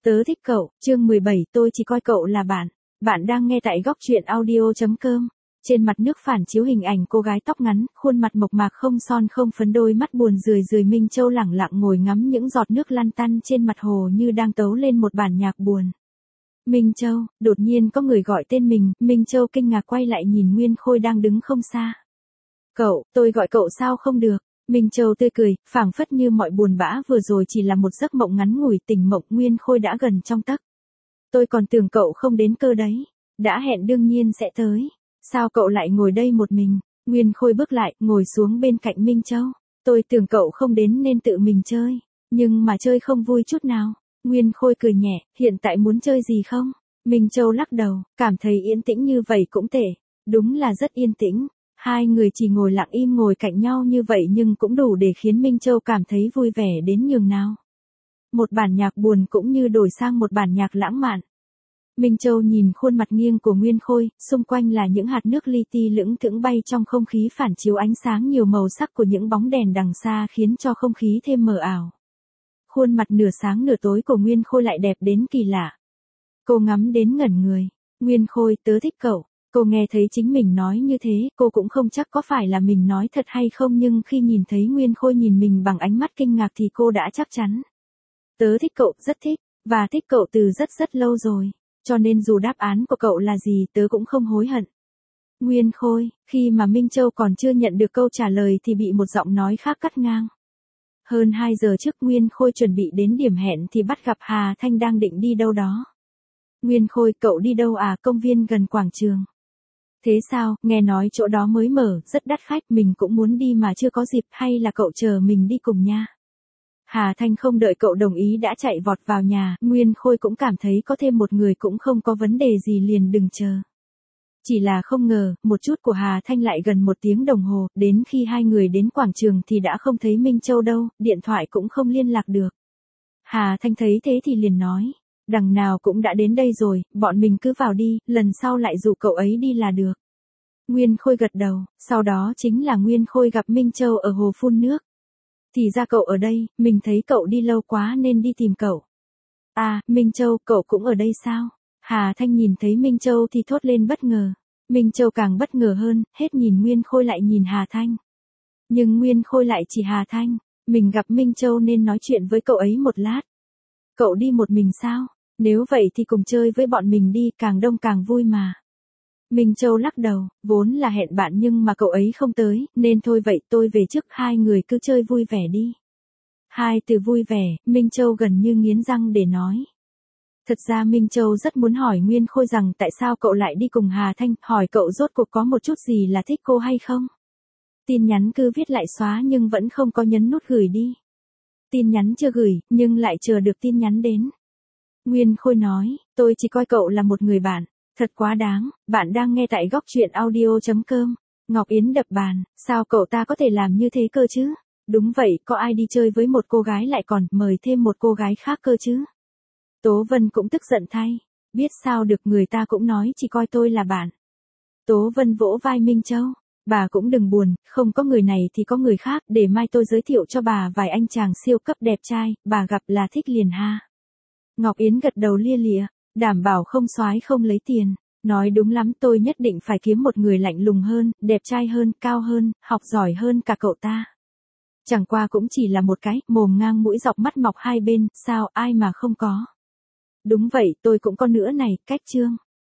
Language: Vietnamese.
Tớ thích cậu, chương 17, tôi chỉ coi cậu là bạn. Bạn đang nghe tại góc truyện audio.com. Trên mặt nước phản chiếu hình ảnh cô gái tóc ngắn, khuôn mặt mộc mạc không son không phấn, đôi mắt buồn rười rười. Minh Châu lẳng lặng ngồi ngắm những giọt nước lăn tăn trên mặt hồ như đang tấu lên một bản nhạc buồn. Minh Châu, đột nhiên có người gọi tên mình. Minh Châu kinh ngạc quay lại nhìn Nguyên Khôi đang đứng không xa. Cậu, tôi gọi cậu sao không được? Minh Châu tươi cười, phảng phất như mọi buồn bã vừa rồi chỉ là một giấc mộng ngắn ngủi. Tỉnh mộng Nguyên Khôi đã gần trong tấc. Tôi còn tưởng cậu không đến cơ đấy. Đã hẹn đương nhiên sẽ tới. Sao cậu lại ngồi đây một mình? Nguyên Khôi bước lại, ngồi xuống bên cạnh Minh Châu. Tôi tưởng cậu không đến nên tự mình chơi. Nhưng mà chơi không vui chút nào. Nguyên Khôi cười nhẹ, hiện tại muốn chơi gì không? Minh Châu lắc đầu, cảm thấy yên tĩnh như vậy cũng tệ. Đúng là rất yên tĩnh. Hai người chỉ ngồi lặng im ngồi cạnh nhau như vậy nhưng cũng đủ để khiến Minh Châu cảm thấy vui vẻ đến nhường nào. Một bản nhạc buồn cũng như đổi sang một bản nhạc lãng mạn. Minh Châu nhìn khuôn mặt nghiêng của Nguyên Khôi, xung quanh là những hạt nước li ti lững thững bay trong không khí, phản chiếu ánh sáng nhiều màu sắc của những bóng đèn đằng xa khiến cho không khí thêm mờ ảo. Khuôn mặt nửa sáng nửa tối của Nguyên Khôi lại đẹp đến kỳ lạ. Cô ngắm đến ngẩn người. Nguyên Khôi, tớ thích cậu. Cô nghe thấy chính mình nói như thế, cô cũng không chắc có phải là mình nói thật hay không, nhưng khi nhìn thấy Nguyên Khôi nhìn mình bằng ánh mắt kinh ngạc thì cô đã chắc chắn. Tớ thích cậu, rất thích, và thích cậu từ rất rất lâu rồi, cho nên dù đáp án của cậu là gì tớ cũng không hối hận. Nguyên Khôi, khi mà Minh Châu còn chưa nhận được câu trả lời thì bị một giọng nói khác cắt ngang. Hơn 2 giờ trước Nguyên Khôi chuẩn bị đến điểm hẹn thì bắt gặp Hà Thanh đang định đi đâu đó. Nguyên Khôi, cậu đi đâu à? Công viên gần quảng trường. Thế sao, nghe nói chỗ đó mới mở, rất đắt khách, mình cũng muốn đi mà chưa có dịp, hay là cậu chờ mình đi cùng nha. Hà Thanh không đợi cậu đồng ý đã chạy vọt vào nhà. Nguyên Khôi cũng cảm thấy có thêm một người cũng không có vấn đề gì, liền đừng chờ. Chỉ là không ngờ, một chút của Hà Thanh lại gần 1 tiếng đồng hồ, đến khi hai người đến quảng trường thì đã không thấy Minh Châu đâu, điện thoại cũng không liên lạc được. Hà Thanh thấy thế thì liền nói, đằng nào cũng đã đến đây rồi, bọn mình cứ vào đi, lần sau lại rủ cậu ấy đi là được. Nguyên Khôi gật đầu, sau đó chính là Nguyên Khôi gặp Minh Châu ở hồ phun nước. Thì ra cậu ở đây, mình thấy cậu đi lâu quá nên đi tìm cậu. À, Minh Châu, cậu cũng ở đây sao? Hà Thanh nhìn thấy Minh Châu thì thốt lên bất ngờ. Minh Châu càng bất ngờ hơn, hết nhìn Nguyên Khôi lại nhìn Hà Thanh. Nhưng Nguyên Khôi lại chỉ Hà Thanh, mình gặp Minh Châu nên nói chuyện với cậu ấy một lát. Cậu đi một mình sao? Nếu vậy thì cùng chơi với bọn mình đi, càng đông càng vui mà. Minh Châu lắc đầu, vốn là hẹn bạn nhưng mà cậu ấy không tới, nên thôi vậy tôi về trước, hai người cứ chơi vui vẻ đi. Hai từ vui vẻ, Minh Châu gần như nghiến răng để nói. Thật ra Minh Châu rất muốn hỏi Nguyên Khôi rằng tại sao cậu lại đi cùng Hà Thanh, hỏi cậu rốt cuộc có một chút gì là thích cô hay không. Tin nhắn cứ viết lại xóa nhưng vẫn không có nhấn nút gửi đi. Tin nhắn chưa gửi, nhưng lại chờ được tin nhắn đến. Nguyên Khôi nói, tôi chỉ coi cậu là một người bạn. Thật quá đáng, bạn đang nghe tại góc truyện audio.com. Ngọc Yến đập bàn, sao cậu ta có thể làm như thế cơ chứ? Đúng vậy, có ai đi chơi với một cô gái lại còn mời thêm một cô gái khác cơ chứ? Tố Vân cũng tức giận thay. Biết sao được, người ta cũng nói chỉ coi tôi là bạn. Tố Vân vỗ vai Minh Châu. Bà cũng đừng buồn, không có người này thì có người khác, để mai tôi giới thiệu cho bà vài anh chàng siêu cấp đẹp trai, bà gặp là thích liền ha. Ngọc Yến gật đầu lia lịa. Đảm bảo không soái không lấy tiền. Nói đúng lắm, tôi nhất định phải kiếm một người lạnh lùng hơn, đẹp trai hơn, cao hơn, học giỏi hơn cả cậu ta. Chẳng qua cũng chỉ là một cái, mồm ngang mũi dọc mắt mọc hai bên, sao ai mà không có. Đúng vậy, tôi cũng có nữa này, cách trương.